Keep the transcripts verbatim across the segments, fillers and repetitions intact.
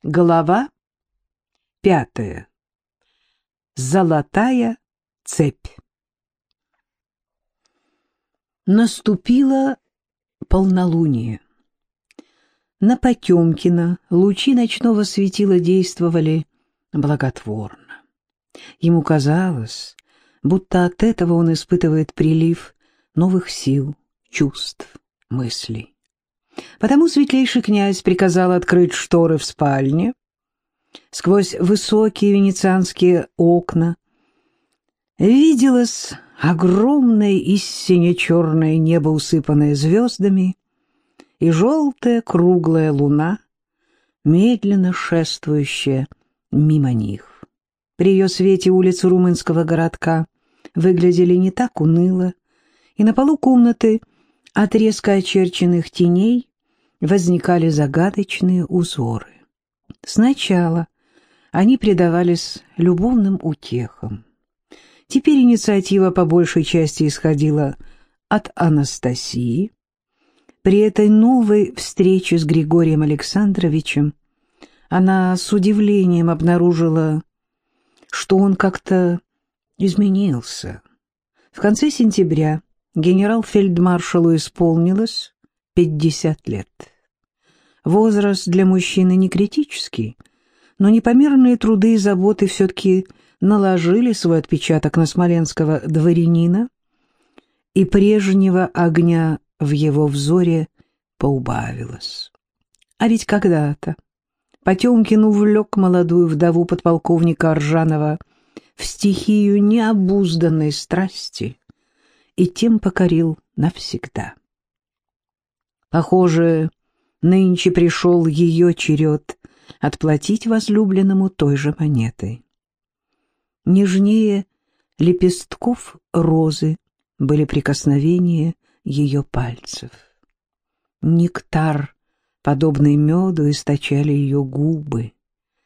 Глава пятая. Золотая цепь. Наступило полнолуние. На Потемкина лучи ночного светила действовали благотворно. Ему казалось, будто от этого он испытывает прилив новых сил, чувств, мыслей. Потому светлейший князь приказал открыть шторы в спальне. Сквозь высокие венецианские окна виделось огромное и сине-черное небо, усыпанное звездами, и желтая круглая луна, медленно шествующая мимо них. При ее свете улицы румынского городка выглядели не так уныло, и на полу комнаты от резко очерченных теней возникали загадочные узоры. Сначала они предавались любовным утехам. Теперь инициатива по большей части исходила от Анастасии. При этой новой встрече с Григорием Александровичем она с удивлением обнаружила, что он как-то изменился. В конце сентября генерал-фельдмаршалу исполнилось пятьдесят лет. Возраст для мужчины не критический, но непомерные труды и заботы все-таки наложили свой отпечаток на смоленского дворянина, и прежнего огня в его взоре поубавилось. А ведь когда-то Потемкин увлек молодую вдову подполковника Аржанова в стихию необузданной страсти и тем покорил навсегда. Похоже, нынче пришел ее черед отплатить возлюбленному той же монетой. Нежнее лепестков розы были прикосновения ее пальцев. Нектар, подобный меду, источали ее губы.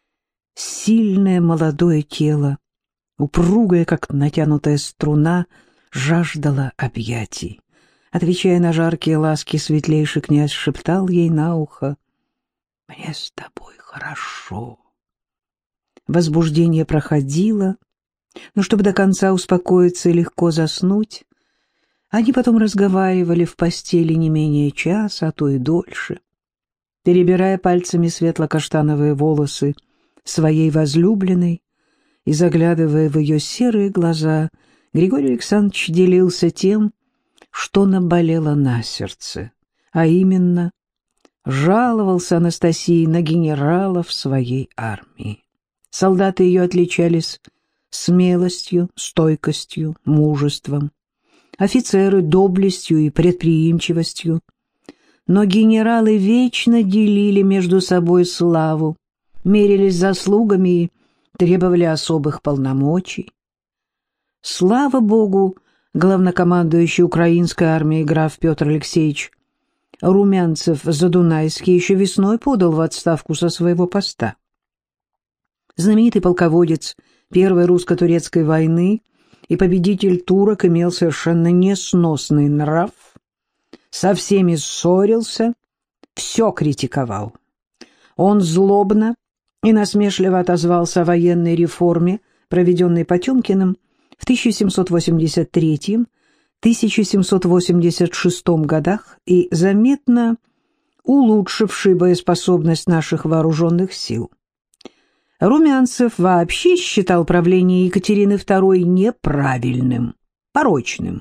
Сильное молодое тело, упругое, как натянутая струна, жаждало объятий. Отвечая на жаркие ласки, светлейший князь шептал ей на ухо: «Мне с тобой хорошо». Возбуждение проходило, но чтобы до конца успокоиться и легко заснуть, они потом разговаривали в постели не менее часа, а то и дольше. Перебирая пальцами светло-каштановые волосы своей возлюбленной и заглядывая в ее серые глаза, Григорий Александрович делился тем, что наболело на сердце, а именно жаловался Анастасии на генералов своей армии. Солдаты ее отличались смелостью, стойкостью, мужеством, офицеры — доблестью и предприимчивостью, но генералы вечно делили между собой славу, мерились заслугами и требовали особых полномочий. Слава Богу, главнокомандующий украинской армией граф Петр Алексеевич Румянцев-Задунайский еще весной подал в отставку со своего поста. Знаменитый полководец Первой русско-турецкой войны и победитель турок имел совершенно несносный нрав, со всеми ссорился, все критиковал. Он злобно и насмешливо отозвался о военной реформе, проведенной Потемкиным в тысяча семьсот восемьдесят третьем — тысяча семьсот восемьдесят шестом годах и заметно улучшившей боеспособность наших вооруженных сил. Румянцев вообще считал правление Екатерины второй неправильным, порочным.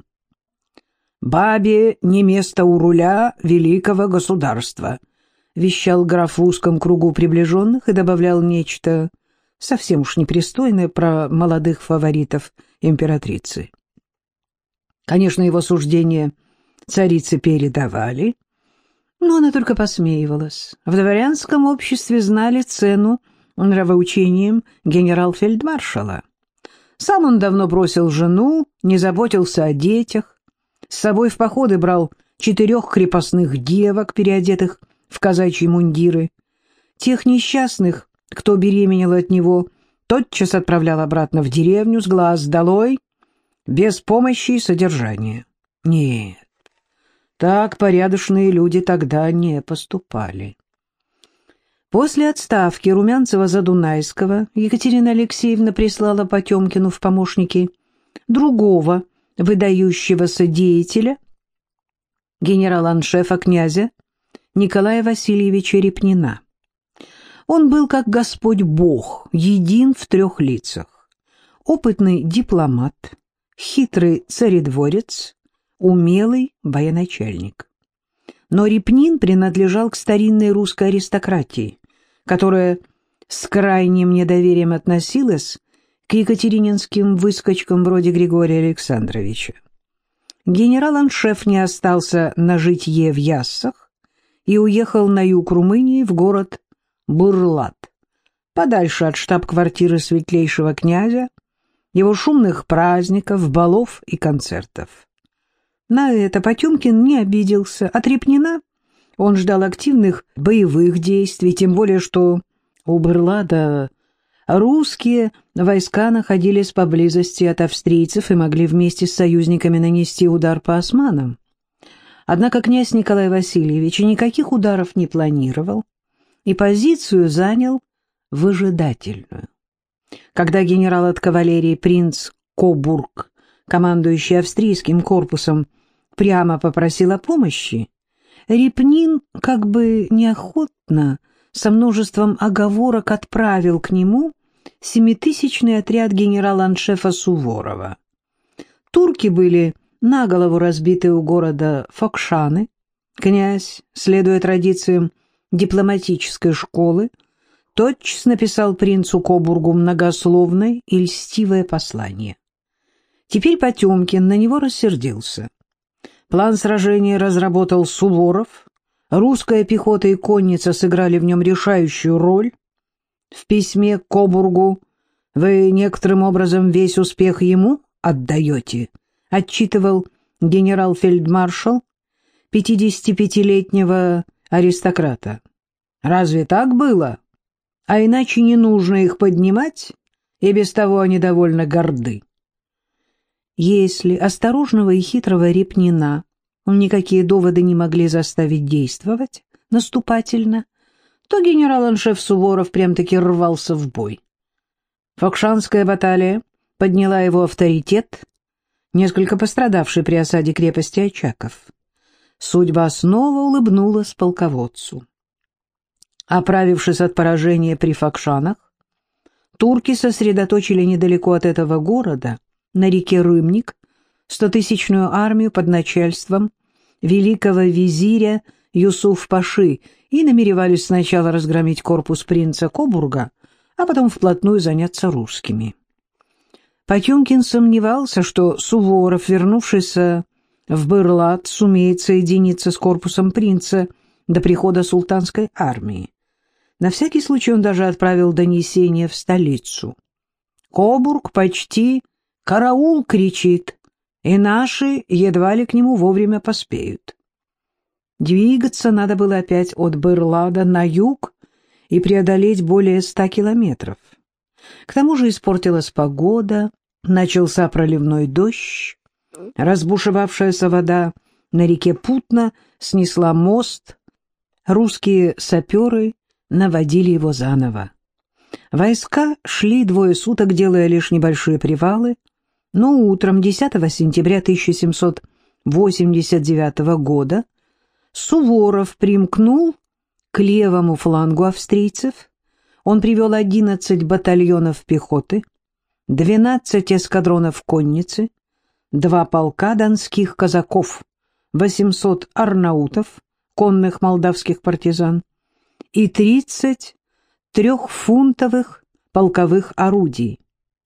«Бабе не место у руля великого государства», вещал граф в узком кругу приближенных и добавлял нечто совсем уж непристойное про молодых фаворитов императрицы. Конечно, его суждения царице передавали, но она только посмеивалась. В дворянском обществе знали цену нравоучением генерал-фельдмаршала. Сам он давно бросил жену, не заботился о детях, с собой в походы брал четырех крепостных девок, переодетых в казачьи мундиры. Тех несчастных, кто беременел от него, тотчас отправлял обратно в деревню с глаз долой, без помощи и содержания. Нет, так порядочные люди тогда не поступали. После отставки Румянцева-Задунайского Екатерина Алексеевна прислала Потемкину в помощники другого выдающегося деятеля, генерала-аншефа князя Николая Васильевича Репнина. Он был как Господь Бог, един в трех лицах: опытный дипломат, хитрый царедворец, умелый военачальник. Но Репнин принадлежал к старинной русской аристократии, которая с крайним недоверием относилась к екатерининским выскочкам вроде Григория Александровича. Генерал-аншеф не остался на житье в Яссах и уехал на юг Румынии в город Бырлат, подальше от штаб-квартиры светлейшего князя, его шумных праздников, балов и концертов. На это Потемкин не обиделся. От Репнина он ждал активных боевых действий, тем более что у Бырлада русские войска находились поблизости от австрийцев и могли вместе с союзниками нанести удар по османам. Однако князь Николай Васильевич никаких ударов не планировал и позицию занял выжидательную. Когда генерал от кавалерии принц Кобург, командующий австрийским корпусом, прямо попросил о помощи, Репнин как бы неохотно, со множеством оговорок, отправил к нему семитысячный отряд генерала-аншефа Суворова. Турки были на голову разбиты у города Фокшаны. Князь, следуя традициям дипломатической школы, тотчас написал принцу Кобургу многословное и льстивое послание. Теперь Потемкин на него рассердился. План сражения разработал Суворов, русская пехота и конница сыграли в нем решающую роль. В письме к Кобургу «Вы некоторым образом весь успех ему отдаете», отчитывал генерал-фельдмаршал пятидесятипятилетнего аристократа. «Разве так было? А иначе не нужно их поднимать, и без того они довольно горды». Если осторожного и хитрого Репнина никакие доводы не могли заставить действовать наступательно, то генерал-аншеф Суворов прям-таки рвался в бой. Фокшанская баталия подняла его авторитет, несколько пострадавший при осаде крепости Очаков. Судьба снова улыбнулась полководцу. Оправившись от поражения при Фокшанах, турки сосредоточили недалеко от этого города, на реке Рымник, стотысячную армию под начальством великого визиря Юсуф-паши и намеревались сначала разгромить корпус принца Кобурга, а потом вплотную заняться русскими. Потемкин сомневался, что Суворов, вернувшийся в Бырлат, сумеет соединиться с корпусом принца до прихода султанской армии. На всякий случай он даже отправил донесение в столицу. Кобург почти «караул» кричит, и наши едва ли к нему вовремя поспеют. Двигаться надо было опять от Бырлада на юг и преодолеть более ста километров. К тому же испортилась погода, начался проливной дождь, разбушевавшаяся вода на реке Путна снесла мост, русские саперы наводили его заново. Войска шли двое суток, делая лишь небольшие привалы, но утром десятого сентября тысяча семьсот восемьдесят девятого года Суворов примкнул к левому флангу австрийцев. Он привел одиннадцать батальонов пехоты, двенадцать эскадронов конницы, два полка донских казаков, восемьсот арнаутов, конных молдавских партизан, и тридцать трехфунтовых полковых орудий.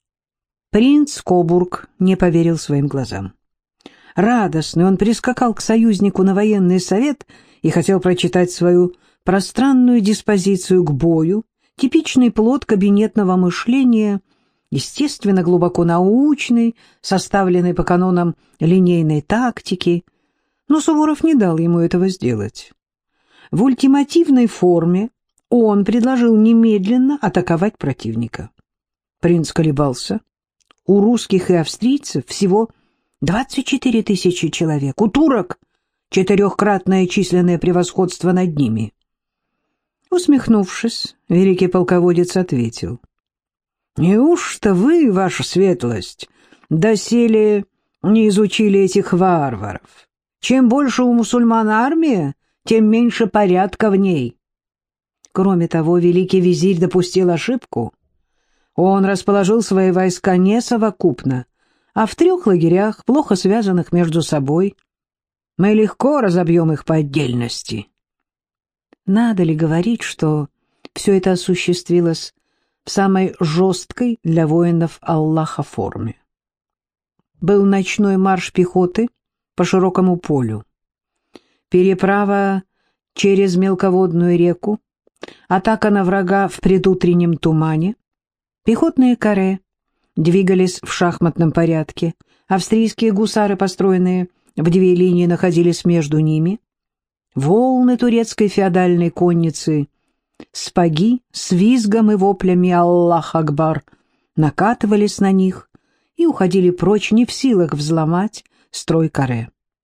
Принц Кобург не поверил своим глазам. Радостный он прискакал к союзнику на военный совет и хотел прочитать свою пространную диспозицию к бою, типичный плод кабинетного мышления, естественно, глубоко научный, составленный по канонам линейной тактики, но Суворов не дал ему этого сделать. В ультимативной форме он предложил немедленно атаковать противника. Принц колебался. У русских и австрийцев всего двадцать четыре тысячи человек, у турок четырехкратное численное превосходство над ними. Усмехнувшись, великий полководец ответил: «Неужто вы, ваша светлость, доселе не изучили этих варваров? Чем больше у мусульман армия, тем меньше порядка в ней». Кроме того, великий визирь допустил ошибку. Он расположил свои войска не совокупно, а в трех лагерях, плохо связанных между собой. Мы легко разобьем их по отдельности. Надо ли говорить, что все это осуществилось в самой жесткой для воинов Аллаха форме? Был ночной марш пехоты по широкому полю, переправа через мелководную реку, атака на врага в предутреннем тумане. Пехотные каре двигались в шахматном порядке, австрийские гусары, построенные в две линии, находились между ними. Волны турецкой феодальной конницы, спаги с визгом и воплями «Аллах Акбар» накатывались на них и уходили прочь, не в силах взломать строй каре.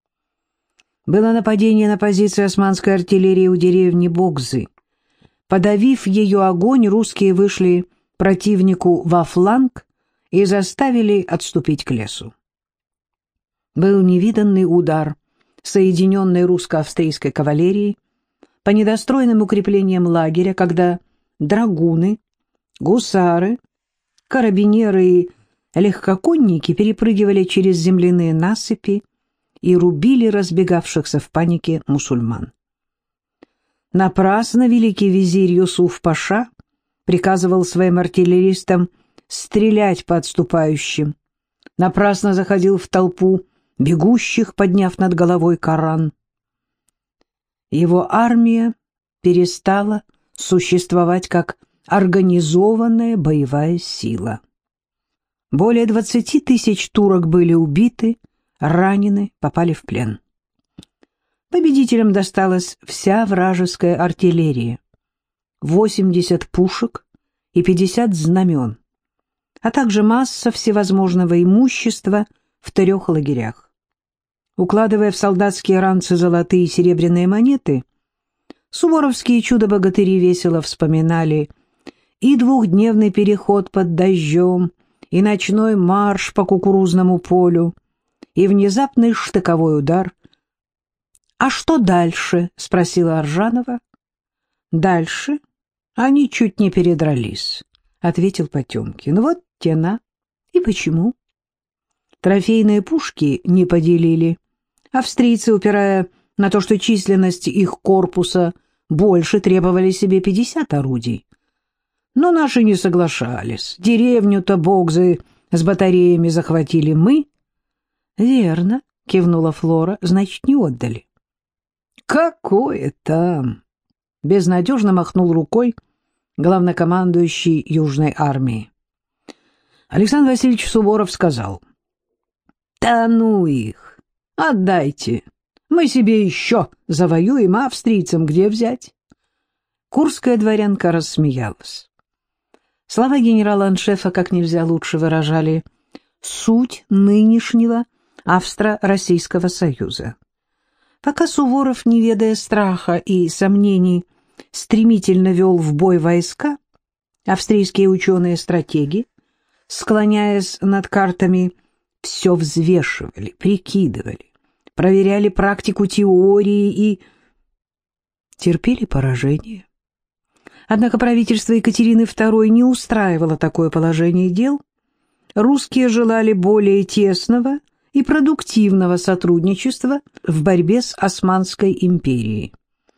Было нападение на позиции османской артиллерии у деревни Богзы. Подавив ее огонь, русские вышли противнику во фланг и заставили отступить к лесу. Был невиданный удар соединенной русско-австрийской кавалерии по недостроенным укреплениям лагеря, когда драгуны, гусары, карабинеры и легкоконники перепрыгивали через земляные насыпи и рубили разбегавшихся в панике мусульман. Напрасно великий визирь Юсуф-паша приказывал своим артиллеристам стрелять по отступающим, напрасно заходил в толпу бегущих, подняв над головой Коран. Его армия перестала существовать как организованная боевая сила. Более двадцати тысяч турок были убиты, ранены, попали в плен. Победителям досталась вся вражеская артиллерия, восемьдесят пушек и пятьдесят знамен, а также масса всевозможного имущества в трех лагерях. Укладывая в солдатские ранцы золотые и серебряные монеты, суворовские чудо-богатыри весело вспоминали и двухдневный переход под дождем, и ночной марш по кукурузному полю, и внезапный штыковой удар. «А что дальше?» — спросила Аржанова. «Дальше они чуть не передрались», — ответил Потемкин. «Вот тена. И почему?» Трофейные пушки не поделили. Австрийцы, упирая на то, что численность их корпуса больше, требовали себе пятьдесят орудий. Но наши не соглашались. Деревню-то Богзы с батареями захватили мы. — Верно, — кивнула Флора, — значит, не отдали. — Какое там? — безнадежно махнул рукой главнокомандующий Южной армии. Александр Васильевич Суворов сказал: «Да ну их! Отдайте! Мы себе еще завоюем, а австрийцам где взять?» Курская дворянка рассмеялась. Слова генерала-аншефа как нельзя лучше выражали суть нынешнего Австро-Российского союза. Пока Суворов, не ведая страха и сомнений, стремительно вел в бой войска, австрийские ученые-стратеги, склоняясь над картами, все взвешивали, прикидывали, проверяли практику теории и терпели поражение. Однако правительство Екатерины второй не устраивало такое положение дел. Русские желали более тесного и продуктивного сотрудничества в борьбе с Османской империей.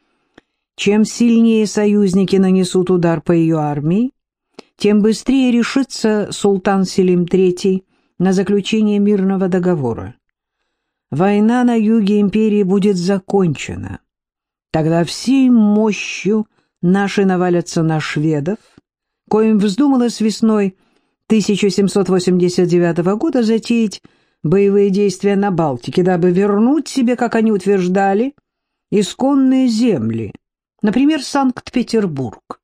Чем сильнее союзники нанесут удар по ее армии, тем быстрее решится султан Селим третий на заключение мирного договора. Война на юге империи будет закончена. Тогда всей мощью наши навалятся на шведов, коим вздумалось весной тысяча семьсот восемьдесят девятого года затеять боевые действия на Балтике, дабы вернуть себе, как они утверждали, исконные земли, например, Санкт-Петербург.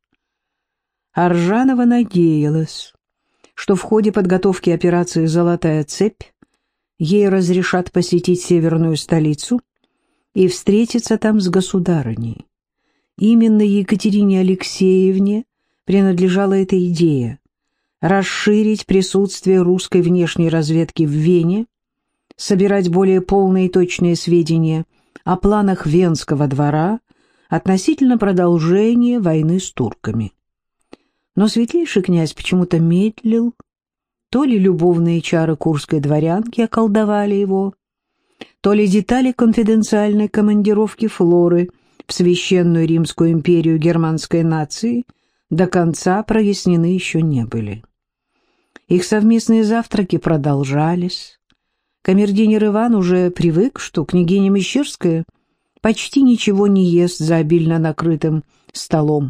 Аржанова надеялась, что в ходе подготовки операции «Золотая цепь» ей разрешат посетить северную столицу и встретиться там с государыней. Именно Екатерине Алексеевне принадлежала эта идея – расширить присутствие русской внешней разведки в Вене, собирать более полные и точные сведения о планах Венского двора относительно продолжения войны с турками. Но светлейший князь почему-то медлил, то ли любовные чары курской дворянки околдовали его, то ли детали конфиденциальной командировки Флоры в священную Римскую империю германской нации до конца прояснены еще не были. Их совместные завтраки продолжались. Камердинер Иван уже привык, что княгиня Мещерская почти ничего не ест за обильно накрытым столом.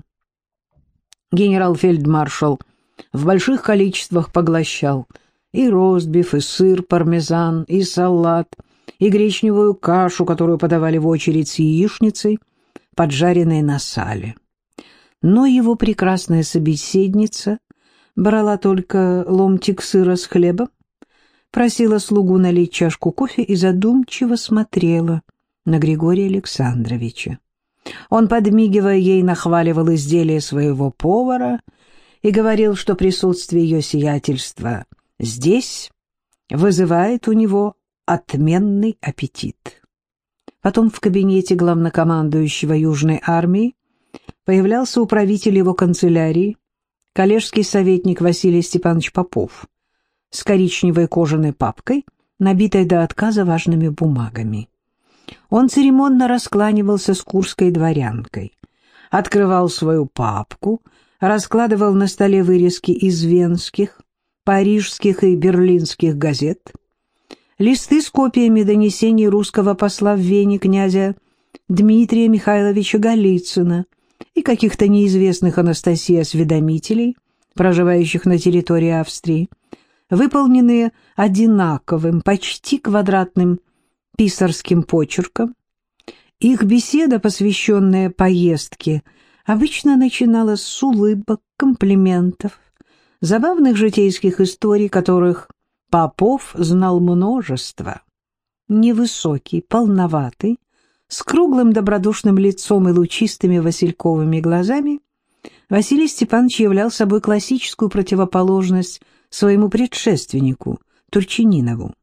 Генерал-фельдмаршал в больших количествах поглощал и ростбиф, и сыр, пармезан, и салат, и гречневую кашу, которую подавали в очередь с яичницей, поджаренной на сале. Но его прекрасная собеседница брала только ломтик сыра с хлебом, просила слугу налить чашку кофе и задумчиво смотрела на Григория Александровича. Он, подмигивая ей, нахваливал изделия своего повара и говорил, что присутствие ее сиятельства здесь вызывает у него отменный аппетит. Потом в кабинете главнокомандующего Южной армии появлялся управитель его канцелярии, коллежский советник Василий Степанович Попов, с коричневой кожаной папкой, набитой до отказа важными бумагами. Он церемонно раскланивался с курской дворянкой, открывал свою папку, раскладывал на столе вырезки из венских, парижских и берлинских газет, листы с копиями донесений русского посла в Вене князя Дмитрия Михайловича Голицына и каких-то неизвестных Анастасии осведомителей, проживающих на территории Австрии, выполненные одинаковым, почти квадратным писарским почерком. Их беседа, посвященная поездке, обычно начиналась с улыбок, комплиментов, забавных житейских историй, которых Попов знал множество. Невысокий, полноватый, с круглым добродушным лицом и лучистыми васильковыми глазами, Василий Степанович являл собой классическую противоположность своему предшественнику, Турчининову.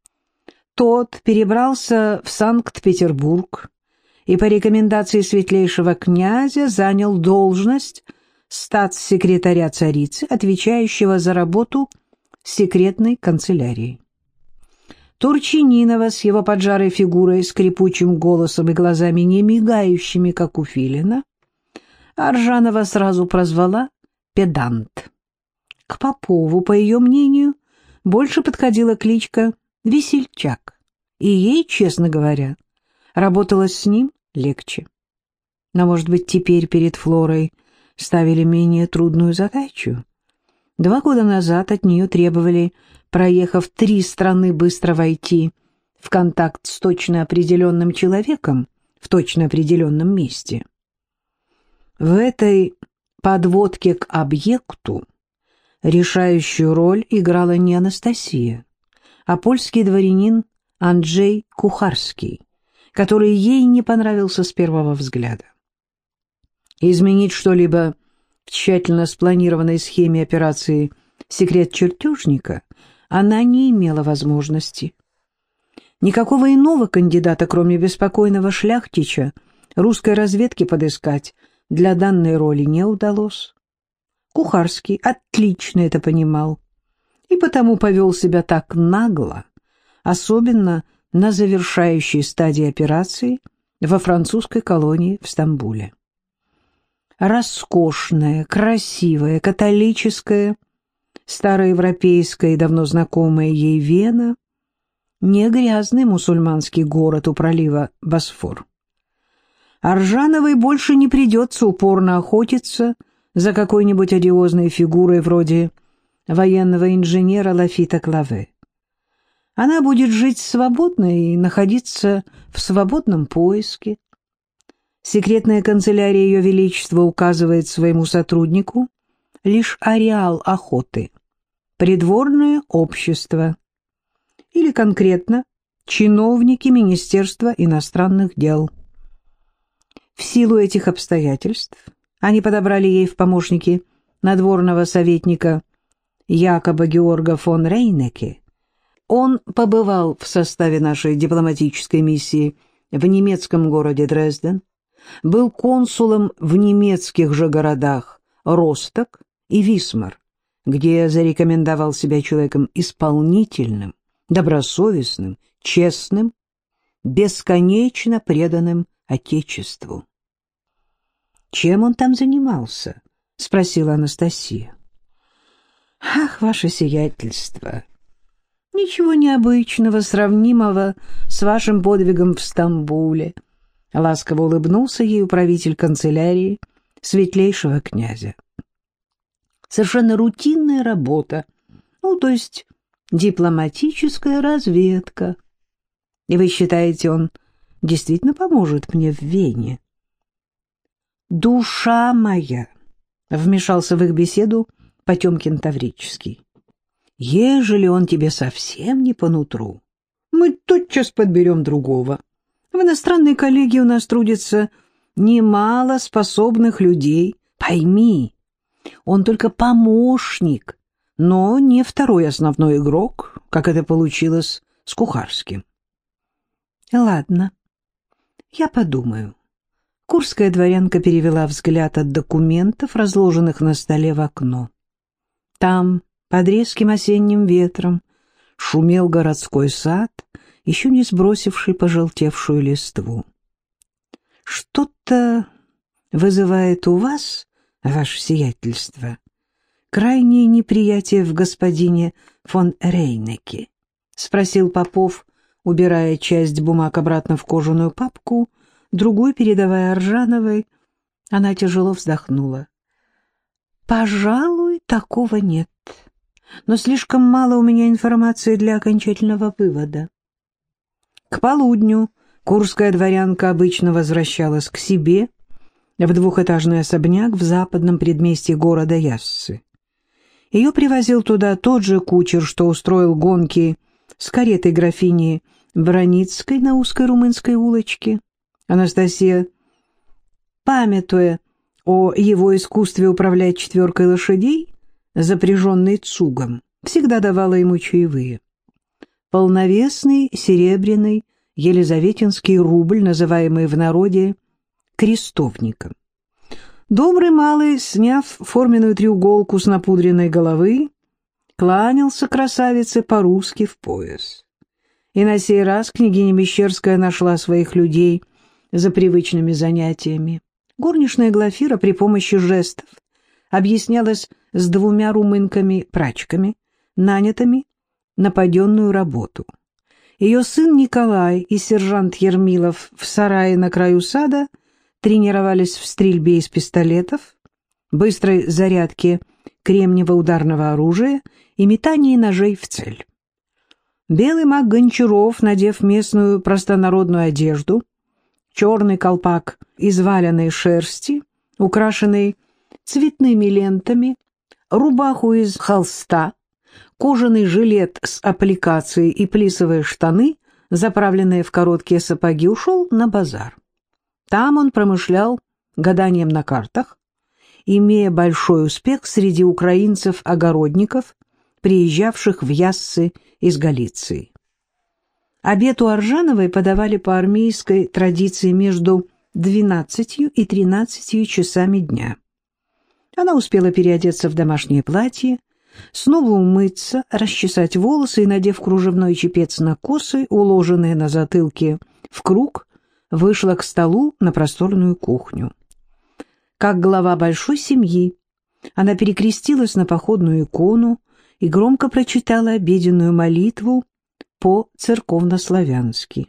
Тот перебрался в Санкт-Петербург и по рекомендации светлейшего князя занял должность статс-секретаря царицы, отвечающего за работу секретной канцелярии. Турчининова с его поджарой фигурой, скрипучим голосом и глазами, не мигающими, как у филина, Аржанова сразу прозвала педант. К Попову, по ее мнению, больше подходила кличка Весельчак, и ей, честно говоря, работалось с ним легче. Но, может быть, теперь перед Флорой ставили менее трудную задачу? Два года назад от нее требовали, проехав три страны, быстро войти в контакт с точно определенным человеком в точно определенном месте. В этой подводке к объекту решающую роль играла не Анастасия, а польский дворянин Анджей Кухарский, который ей не понравился с первого взгляда. Изменить что-либо в тщательно спланированной схеме операции «Секрет чертежника» она не имела возможности. Никакого иного кандидата, кроме беспокойного шляхтича, русской разведке подыскать для данной роли не удалось. Кухарский отлично это понимал и потому повел себя так нагло, особенно на завершающей стадии операции во французской колонии в Стамбуле. Роскошная, красивая, католическая, староевропейская и давно знакомая ей Вена, не грязный мусульманский город у пролива Босфор. Аржановой больше не придется упорно охотиться за какой-нибудь одиозной фигурой вроде военного инженера Лафита Клаве. Она будет жить свободно и находиться в свободном поиске. Секретная канцелярия Ее Величества указывает своему сотруднику лишь ареал охоты, придворное общество или конкретно чиновники Министерства иностранных дел. В силу этих обстоятельств они подобрали ей в помощники надворного советника Якоба Георга фон Рейнеке. Он побывал в составе нашей дипломатической миссии в немецком городе Дрезден, был консулом в немецких же городах Росток и Висмар, где зарекомендовал себя человеком исполнительным, добросовестным, честным, бесконечно преданным Отечеству. «Чем он там занимался?» — спросила Анастасия. «Ах, ваше сиятельство! Ничего необычного, сравнимого с вашим подвигом в Стамбуле», — ласково улыбнулся ей управитель канцелярии светлейшего князя. «Совершенно рутинная работа, ну, то есть дипломатическая разведка. И вы считаете, он действительно поможет мне в Вене?» «Душа моя!» — вмешался в их беседу Потемкин Таврический. «Ежели он тебе совсем не по нутру, мы тотчас подберем другого. В иностранной коллегии у нас трудится немало способных людей. Пойми, он только помощник, но не второй основной игрок, как это получилось с Кухарским». «Ладно, я подумаю». Курская дворянка перевела взгляд от документов, разложенных на столе, в окно. Там, под резким осенним ветром, шумел городской сад, еще не сбросивший пожелтевшую листву. «Что-то вызывает у вас, ваше сиятельство, крайнее неприятие в господине фон Рейнеке?» — спросил Попов, убирая часть бумаг обратно в кожаную папку, другую передавая Аржановой. Она тяжело вздохнула. «Пожалуй, такого нет. Но слишком мало у меня информации для окончательного вывода». К полудню курская дворянка обычно возвращалась к себе в двухэтажный особняк в западном предместье города Яссы. Ее привозил туда тот же кучер, что устроил гонки с каретой графини Броницкой на узкой румынской улочке. Анастасия, памятуя о его искусстве управлять четверкой лошадей, запряженной цугом, всегда давала ему чаевые. Полновесный серебряный елизаветинский рубль, называемый в народе крестовником. Добрый малый, сняв форменную треуголку с напудренной головы, кланялся красавице по-русски в пояс. И на сей раз княгиня Мещерская нашла своих людей за привычными занятиями. Горничная Глафира при помощи жестов объяснялась с двумя румынками-прачками, нанятыми на паденную работу. Ее сын Николай и сержант Ермилов в сарае на краю сада тренировались в стрельбе из пистолетов, быстрой зарядке кремниево-ударного оружия и метании ножей в цель. Белый маг Гончаров, надев местную простонародную одежду, черный колпак из валеной шерсти, украшенный цветными лентами, рубаху из холста, кожаный жилет с аппликацией и плисовые штаны, заправленные в короткие сапоги, ушел на базар. Там он промышлял гаданием на картах, имея большой успех среди украинцев-огородников, приезжавших в Яссы из Галиции. Обед у Аржановой подавали по армейской традиции между двенадцатью и тринадцатью часами дня. Она успела переодеться в домашнее платье, снова умыться, расчесать волосы и, надев кружевной чепец на косы, уложенные на затылке в круг, вышла к столу на просторную кухню. Как глава большой семьи, она перекрестилась на походную икону и громко прочитала обеденную молитву по-церковнославянски.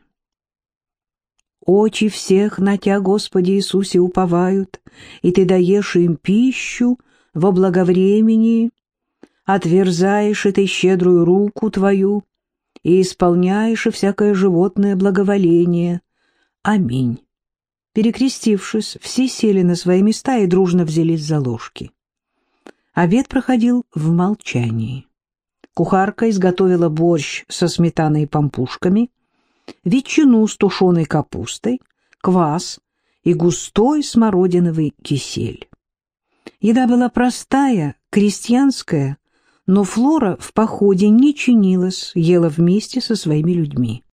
«Очи всех на Тя, Господи Иисусе, уповают, и Ты даешь им пищу во благовремении, отверзаешь и Ты щедрую руку Твою и исполняешь и всякое животное благоволение. Аминь». Перекрестившись, все сели на свои места и дружно взялись за ложки. Обед проходил в молчании. Кухарка изготовила борщ со сметаной и пампушками, ветчину с тушеной капустой, квас и густой смородиновый кисель. Еда была простая, крестьянская, но Флора в походе не чинилась, ела вместе со своими людьми.